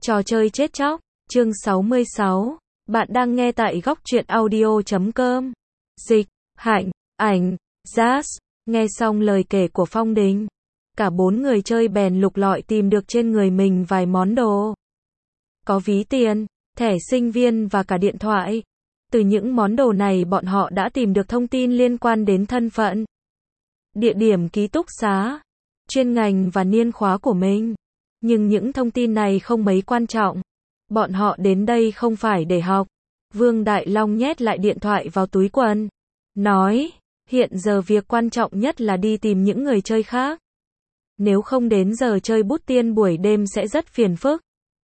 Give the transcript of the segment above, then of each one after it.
Trò chơi chết chóc, chương 66. Bạn đang nghe tại góc truyện audio.com. Dịch, Hạnh, Ảnh, Jazz. Nghe xong lời kể của Phong Đình, cả bốn người chơi bèn lục lọi tìm được trên người mình vài món đồ. Có ví tiền, thẻ sinh viên và cả điện thoại. Từ những món đồ này bọn họ đã tìm được thông tin liên quan đến thân phận, địa điểm ký túc xá, chuyên ngành và niên khóa của mình. Nhưng những thông tin này không mấy quan trọng. Bọn họ đến đây không phải để học. Vương Đại Long nhét lại điện thoại vào túi quần, nói, hiện giờ việc quan trọng nhất là đi tìm những người chơi khác. Nếu không đến giờ chơi bút tiên buổi đêm sẽ rất phiền phức.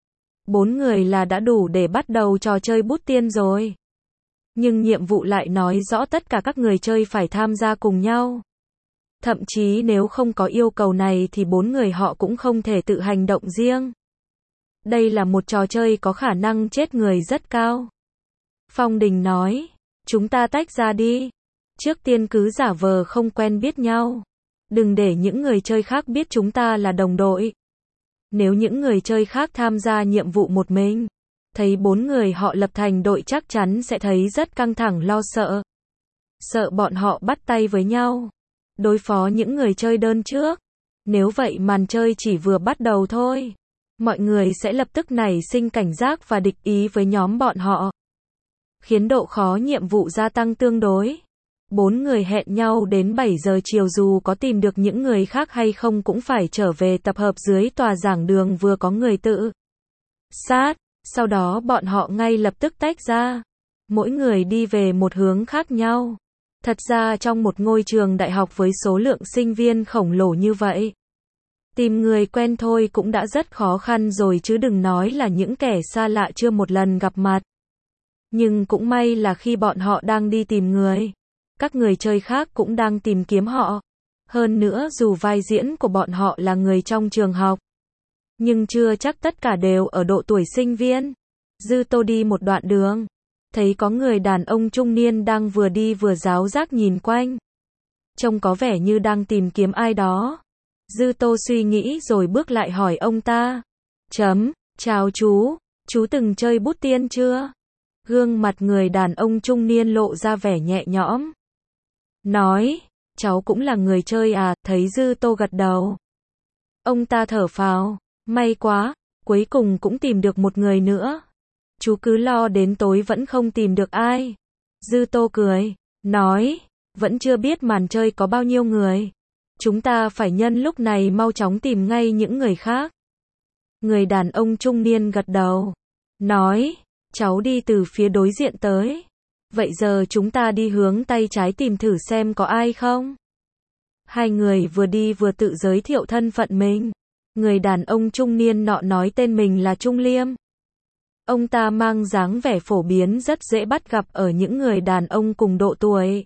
4 người là đã đủ để bắt đầu trò chơi bút tiên rồi. Nhưng nhiệm vụ lại nói rõ tất cả các người chơi phải tham gia cùng nhau. Thậm chí nếu không có yêu cầu này thì 4 người họ cũng không thể tự hành động riêng. Đây là một trò chơi có khả năng chết người rất cao. Phong Đình nói, chúng ta tách ra đi. Trước tiên cứ giả vờ không quen biết nhau. Đừng để những người chơi khác biết chúng ta là đồng đội. Nếu những người chơi khác tham gia nhiệm vụ một mình, thấy 4 người họ lập thành đội chắc chắn sẽ thấy rất căng thẳng lo sợ. Sợ bọn họ bắt tay với nhau, đối phó những người chơi đơn trước. Nếu vậy màn chơi chỉ vừa bắt đầu thôi. Mọi người sẽ lập tức nảy sinh cảnh giác và địch ý với nhóm bọn họ, khiến độ khó nhiệm vụ gia tăng tương đối. 4 người hẹn nhau đến 7 giờ chiều, dù có tìm được những người khác hay không cũng phải trở về tập hợp dưới tòa giảng đường vừa có người tự sát. Sau đó bọn họ ngay lập tức tách ra. Mỗi người đi về một hướng khác nhau. Thật ra trong một ngôi trường đại học với số lượng sinh viên khổng lồ như vậy, tìm người quen thôi cũng đã rất khó khăn rồi chứ đừng nói là những kẻ xa lạ chưa một lần gặp mặt. Nhưng cũng may là khi bọn họ đang đi tìm người, các người chơi khác cũng đang tìm kiếm họ. Hơn nữa dù vai diễn của bọn họ là người trong trường học, nhưng chưa chắc tất cả đều ở độ tuổi sinh viên. Dư Tô đi một đoạn đường, thấy có người đàn ông trung niên đang vừa đi vừa giáo giác nhìn quanh. Trông có vẻ như đang tìm kiếm ai đó. Dư Tô suy nghĩ rồi bước lại hỏi ông ta. Chào chú từng chơi bút tiên chưa? Gương mặt người đàn ông trung niên lộ ra vẻ nhẹ nhõm. Nói, cháu cũng là người chơi à, thấy Dư Tô gật đầu. Ông ta thở phào, may quá, cuối cùng cũng tìm được một người nữa. Chú cứ lo đến tối vẫn không tìm được ai. Dư Tô cười, nói, vẫn chưa biết màn chơi có bao nhiêu người. Chúng ta phải nhân lúc này mau chóng tìm ngay những người khác. Người đàn ông trung niên gật đầu, nói, cháu đi từ phía đối diện tới. Vậy giờ chúng ta đi hướng tay trái tìm thử xem có ai không. Hai người vừa đi vừa tự giới thiệu thân phận mình. Người đàn ông trung niên nọ nói tên mình là Trung Liêm. Ông ta mang dáng vẻ phổ biến rất dễ bắt gặp ở những người đàn ông cùng độ tuổi.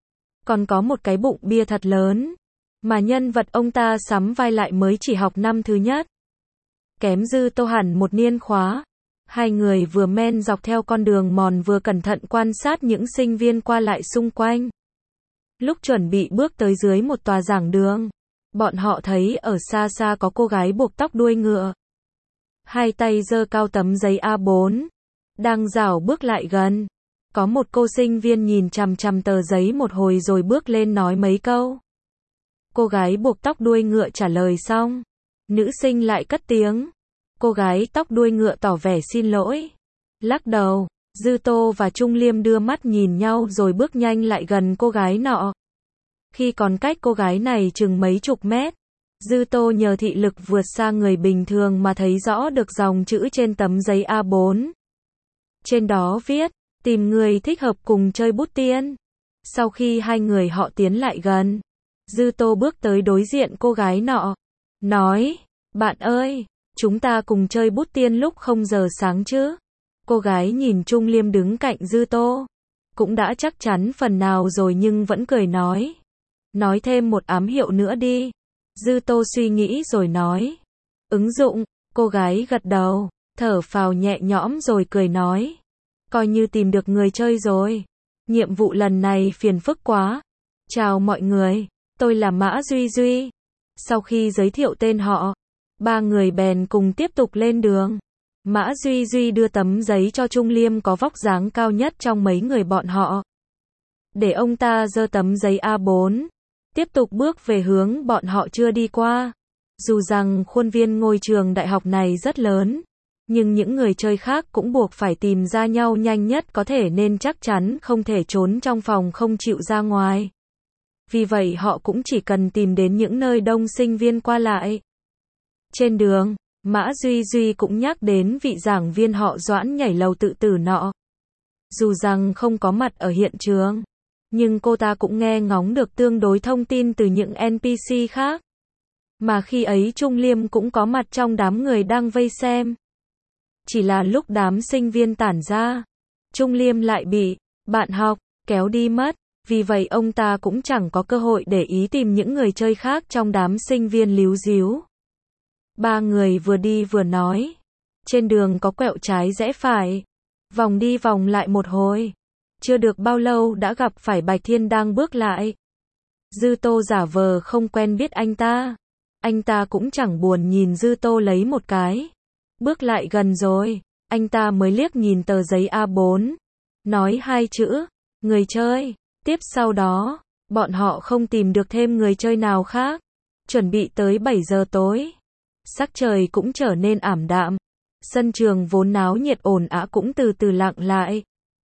Còn có một cái bụng bia thật lớn. Mà nhân vật ông ta sắm vai lại mới chỉ học năm thứ nhất. Kém Dư Tô hẳn một niên khóa. Hai người vừa men dọc theo con đường mòn vừa cẩn thận quan sát những sinh viên qua lại xung quanh. Lúc chuẩn bị bước tới dưới một tòa giảng đường, bọn họ thấy ở xa xa có cô gái buộc tóc đuôi ngựa. Hai tay giơ cao tấm giấy A4, đang rảo bước lại gần. Có một cô sinh viên nhìn chằm chằm tờ giấy một hồi rồi bước lên nói mấy câu. Cô gái buộc tóc đuôi ngựa trả lời xong, nữ sinh lại cất tiếng. Cô gái tóc đuôi ngựa tỏ vẻ xin lỗi, lắc đầu. Dư Tô và Trung Liêm đưa mắt nhìn nhau rồi bước nhanh lại gần cô gái nọ. Khi còn cách cô gái này chừng mấy chục mét, Dư Tô nhờ thị lực vượt xa người bình thường mà thấy rõ được dòng chữ trên tấm giấy A4. Trên đó viết, tìm người thích hợp cùng chơi bút tiên. Sau khi hai người họ tiến lại gần, Dư Tô bước tới đối diện cô gái nọ, nói, bạn ơi, chúng ta cùng chơi bút tiên lúc 0 giờ sáng chứ? Cô gái nhìn Trung Liêm đứng cạnh Dư Tô, cũng đã chắc chắn phần nào rồi nhưng vẫn cười nói thêm một ám hiệu nữa đi. Dư Tô suy nghĩ rồi nói, ứng dụng. Cô gái gật đầu, thở phào nhẹ nhõm rồi cười nói, coi như tìm được người chơi rồi. Nhiệm vụ lần này phiền phức quá. Chào mọi người, tôi là Mã Duy Duy. Sau khi giới thiệu tên họ, ba người bèn cùng tiếp tục lên đường. Mã Duy Duy đưa tấm giấy cho Trung Liêm có vóc dáng cao nhất trong mấy người bọn họ. Để ông ta giơ tấm giấy A4, tiếp tục bước về hướng bọn họ chưa đi qua. Dù rằng khuôn viên ngôi trường đại học này rất lớn, nhưng những người chơi khác cũng buộc phải tìm ra nhau nhanh nhất có thể nên chắc chắn không thể trốn trong phòng không chịu ra ngoài. Vì vậy họ cũng chỉ cần tìm đến những nơi đông sinh viên qua lại. Trên đường, Mã Duy Duy cũng nhắc đến vị giảng viên họ Doãn nhảy lầu tự tử nọ. Dù rằng không có mặt ở hiện trường, nhưng cô ta cũng nghe ngóng được tương đối thông tin từ những NPC khác. Mà khi ấy Trung Liêm cũng có mặt trong đám người đang vây xem. Chỉ là lúc đám sinh viên tản ra, Trung Liêm lại bị bạn học kéo đi mất, vì vậy ông ta cũng chẳng có cơ hội để ý tìm những người chơi khác trong đám sinh viên líu ríu. Ba người vừa đi vừa nói. Trên đường có quẹo trái rẽ phải, vòng đi vòng lại một hồi. Chưa được bao lâu đã gặp phải Bạch Thiên đang bước lại. Dư Tô giả vờ không quen biết anh ta. Anh ta cũng chẳng buồn nhìn Dư Tô lấy một cái. Bước lại gần rồi, anh ta mới liếc nhìn tờ giấy A4, nói hai chữ, người chơi. Tiếp sau đó, bọn họ không tìm được thêm người chơi nào khác. Chuẩn bị tới 7 giờ tối. Sắc trời cũng trở nên ảm đạm. Sân trường vốn náo nhiệt ồn ào cũng từ từ lặng lại.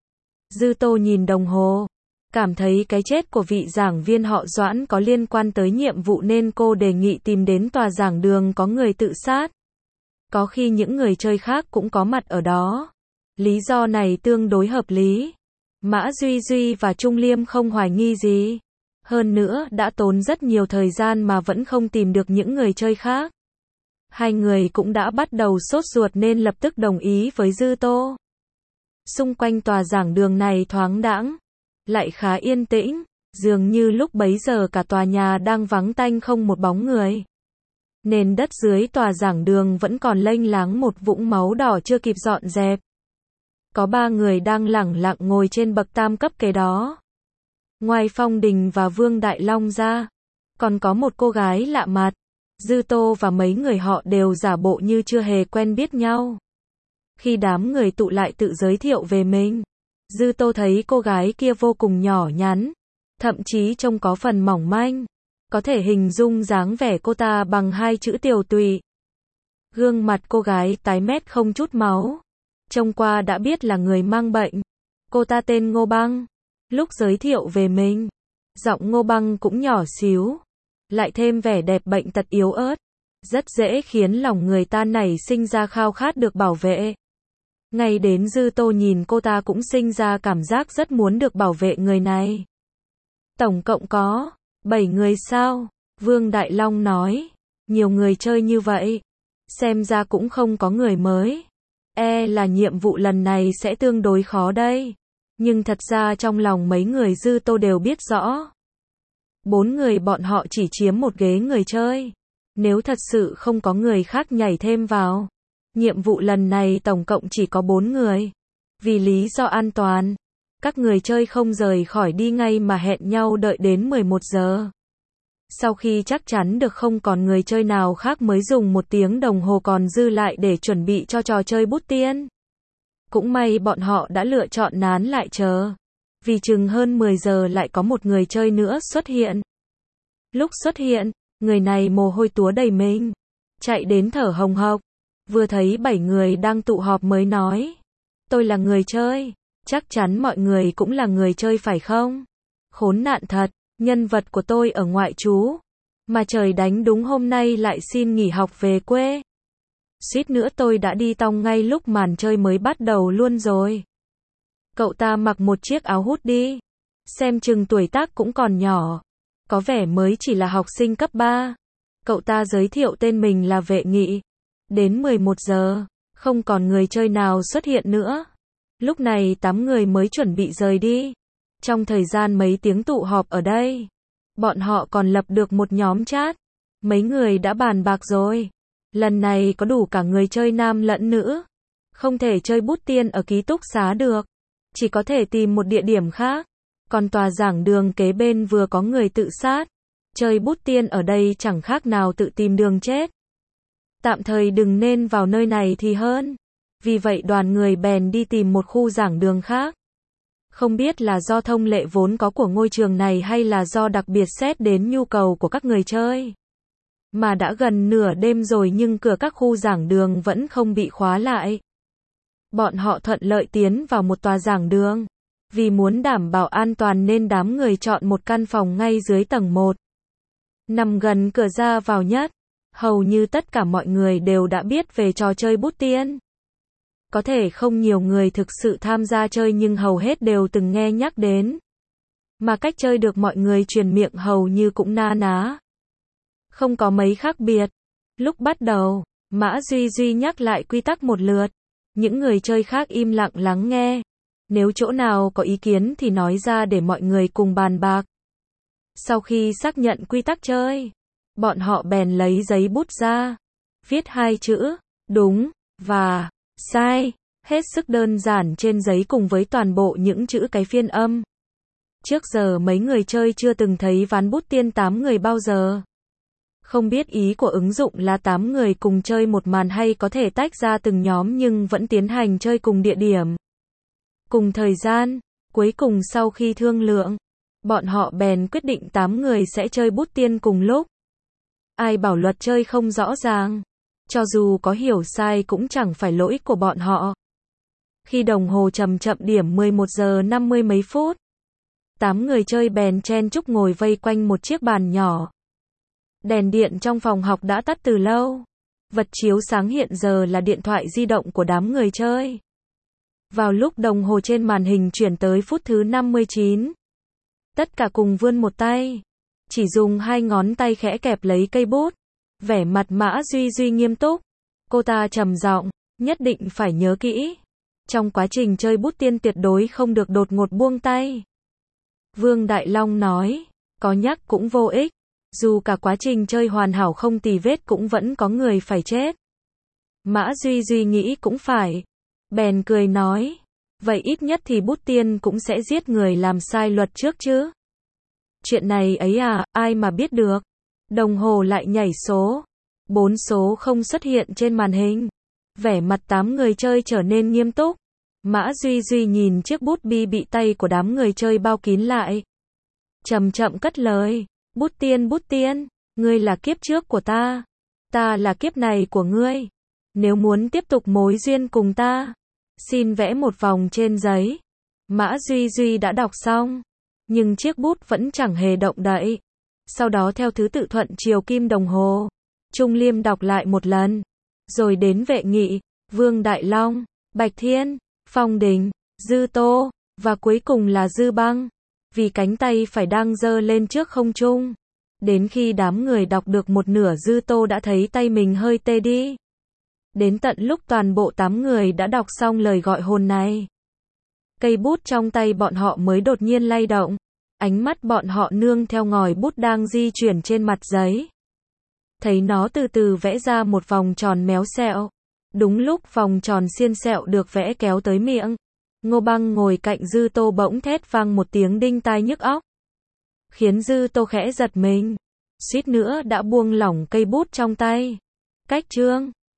Dư Tô nhìn đồng hồ, cảm thấy cái chết của vị giảng viên họ Doãn có liên quan tới nhiệm vụ nên cô đề nghị tìm đến tòa giảng đường có người tự sát. Có khi những người chơi khác cũng có mặt ở đó. Lý do này tương đối hợp lý. Mã Duy Duy và Trung Liêm không hoài nghi gì. Hơn nữa đã tốn rất nhiều thời gian mà vẫn không tìm được những người chơi khác. Hai người cũng đã bắt đầu sốt ruột nên lập tức đồng ý với Dư Tô. Xung quanh tòa giảng đường này thoáng đãng, lại khá yên tĩnh, dường như lúc bấy giờ cả tòa nhà đang vắng tanh không một bóng người. Nền đất dưới tòa giảng đường vẫn còn lênh láng một vũng máu đỏ chưa kịp dọn dẹp. Có 3 người đang lẳng lặng ngồi trên bậc tam cấp kế đó. Ngoài Phong Đình và Vương Đại Long ra, còn có một cô gái lạ mặt. Dư Tô và mấy người họ đều giả bộ như chưa hề quen biết nhau. Khi đám người tụ lại tự giới thiệu về mình, Dư Tô thấy cô gái kia vô cùng nhỏ nhắn, thậm chí trông có phần mỏng manh. Có thể hình dung dáng vẻ cô ta bằng 2 chữ tiều tụy. Gương mặt cô gái tái mét không chút máu. Trông qua đã biết là người mang bệnh. Cô ta tên Ngô Băng. Lúc giới thiệu về mình, giọng Ngô Băng cũng nhỏ xíu, lại thêm vẻ đẹp bệnh tật yếu ớt, rất dễ khiến lòng người ta nảy sinh ra khao khát được bảo vệ. Ngay đến Dư Tô nhìn cô ta cũng sinh ra cảm giác rất muốn được bảo vệ người này. Tổng cộng có 7 người sao? Vương Đại Long nói. Nhiều người chơi như vậy. Xem ra cũng không có người mới. Là nhiệm vụ lần này sẽ tương đối khó đây. Nhưng thật ra trong lòng mấy người Dư Tô đều biết rõ. 4 người bọn họ chỉ chiếm một ghế người chơi. Nếu thật sự không có người khác nhảy thêm vào, nhiệm vụ lần này tổng cộng chỉ có 4 người. Vì lý do an toàn, các người chơi không rời khỏi đi ngay mà hẹn nhau đợi đến 11 giờ. Sau khi chắc chắn được không còn người chơi nào khác mới dùng 1 tiếng đồng hồ còn dư lại để chuẩn bị cho trò chơi bút tiên. Cũng may bọn họ đã lựa chọn nán lại chờ. Vì chừng hơn 10 giờ lại có một người chơi nữa xuất hiện. Lúc xuất hiện, người này mồ hôi túa đầy mình, chạy đến thở hồng hộc. Vừa thấy 7 người đang tụ họp mới nói. Tôi là người chơi. Chắc chắn mọi người cũng là người chơi phải không? Khốn nạn thật, nhân vật của tôi ở ngoại trú. Mà trời đánh đúng hôm nay lại xin nghỉ học về quê. Suýt nữa tôi đã đi tong ngay lúc màn chơi mới bắt đầu luôn rồi. Cậu ta mặc một chiếc áo hút đi. Xem chừng tuổi tác cũng còn nhỏ. Có vẻ mới chỉ là học sinh cấp 3. Cậu ta giới thiệu tên mình là Vệ Nghị. Đến 11 giờ, không còn người chơi nào xuất hiện nữa. Lúc này 8 người mới chuẩn bị rời đi. Trong thời gian mấy tiếng tụ họp ở đây, bọn họ còn lập được một nhóm chat. Mấy người đã bàn bạc rồi. Lần này có đủ cả người chơi nam lẫn nữ. Không thể chơi bút tiên ở ký túc xá được. Chỉ có thể tìm một địa điểm khác. Còn tòa giảng đường kế bên vừa có người tự sát. Chơi bút tiên ở đây chẳng khác nào tự tìm đường chết. Tạm thời đừng nên vào nơi này thì hơn. Vì vậy đoàn người bèn đi tìm một khu giảng đường khác. Không biết là do thông lệ vốn có của ngôi trường này hay là do đặc biệt xét đến nhu cầu của các người chơi. Mà đã gần nửa đêm rồi nhưng cửa các khu giảng đường vẫn không bị khóa lại. Bọn họ thuận lợi tiến vào một tòa giảng đường. Vì muốn đảm bảo an toàn nên đám người chọn một căn phòng ngay dưới tầng 1. Nằm gần cửa ra vào nhất. Hầu như tất cả mọi người đều đã biết về trò chơi bút tiên. Có thể không nhiều người thực sự tham gia chơi nhưng hầu hết đều từng nghe nhắc đến. Mà cách chơi được mọi người truyền miệng hầu như cũng na ná. Không có mấy khác biệt. Lúc bắt đầu, Mã Duy Duy nhắc lại quy tắc một lượt. Những người chơi khác im lặng lắng nghe. Nếu chỗ nào có ý kiến thì nói ra để mọi người cùng bàn bạc. Sau khi xác nhận quy tắc chơi, bọn họ bèn lấy giấy bút ra. Viết 2 chữ, đúng, và sai, hết sức đơn giản trên giấy cùng với toàn bộ những chữ cái phiên âm. Trước giờ mấy người chơi chưa từng thấy ván bút tiên 8 người bao giờ. Không biết ý của ứng dụng là 8 người cùng chơi một màn hay có thể tách ra từng nhóm nhưng vẫn tiến hành chơi cùng địa điểm, cùng thời gian. Cuối cùng sau khi thương lượng, bọn họ bèn quyết định 8 người sẽ chơi bút tiên cùng lúc. Ai bảo luật chơi không rõ ràng, cho dù có hiểu sai cũng chẳng phải lỗi của bọn họ. Khi đồng hồ chậm chậm điểm 11 giờ 50 mấy phút, 8 người chơi bèn chen chúc ngồi vây quanh một chiếc bàn nhỏ. Đèn điện trong phòng học đã tắt từ lâu. Vật chiếu sáng hiện giờ là điện thoại di động của đám người chơi. Vào lúc đồng hồ trên màn hình chuyển tới phút thứ 59, tất cả cùng vươn một tay, chỉ dùng 2 ngón tay khẽ kẹp lấy cây bút. Vẻ mặt Mã Duy Duy nghiêm túc. Cô ta trầm giọng, nhất định phải nhớ kỹ. Trong quá trình chơi bút tiên tuyệt đối không được đột ngột buông tay. Vương Đại Long nói, có nhắc cũng vô ích. Dù cả quá trình chơi hoàn hảo không tì vết cũng vẫn có người phải chết. Mã Duy Duy nghĩ cũng phải. Bèn cười nói, vậy ít nhất thì bút tiên cũng sẽ giết người làm sai luật trước chứ. Chuyện này ấy à, ai mà biết được. Đồng hồ lại nhảy số. 4 số không xuất hiện trên màn hình. Vẻ mặt 8 người chơi trở nên nghiêm túc. Mã Duy Duy nhìn chiếc bút bi bị tay của đám người chơi bao kín lại. Chậm chậm cất lời, bút tiên, ngươi là kiếp trước của ta là kiếp này của ngươi. Nếu muốn tiếp tục mối duyên cùng ta, xin vẽ một vòng trên giấy. Mã Duy Duy đã đọc xong, nhưng chiếc bút vẫn chẳng hề động đậy. Sau đó theo thứ tự thuận chiều kim đồng hồ, Trung Liêm đọc lại một lần, rồi đến Vệ Nghị, Vương Đại Long, Bạch Thiên, Phong Đình, Dư Tô, và cuối cùng là Dư Băng. Vì cánh tay phải đang giơ lên trước không trung. Đến khi đám người đọc được một nửa Dư Tô đã thấy tay mình hơi tê đi. Đến tận lúc toàn bộ 8 người đã đọc xong lời gọi hồn này, cây bút trong tay bọn họ mới đột nhiên lay động. Ánh mắt bọn họ nương theo ngòi bút đang di chuyển trên mặt giấy. Thấy nó từ từ vẽ ra một vòng tròn méo xẹo. Đúng lúc vòng tròn xiên xẹo được vẽ kéo tới miệng, Ngô Băng ngồi cạnh Dư Tô bỗng thét vang một tiếng đinh tai nhức óc, khiến Dư Tô khẽ giật mình, suýt nữa đã buông lỏng cây bút trong tay. Cách chương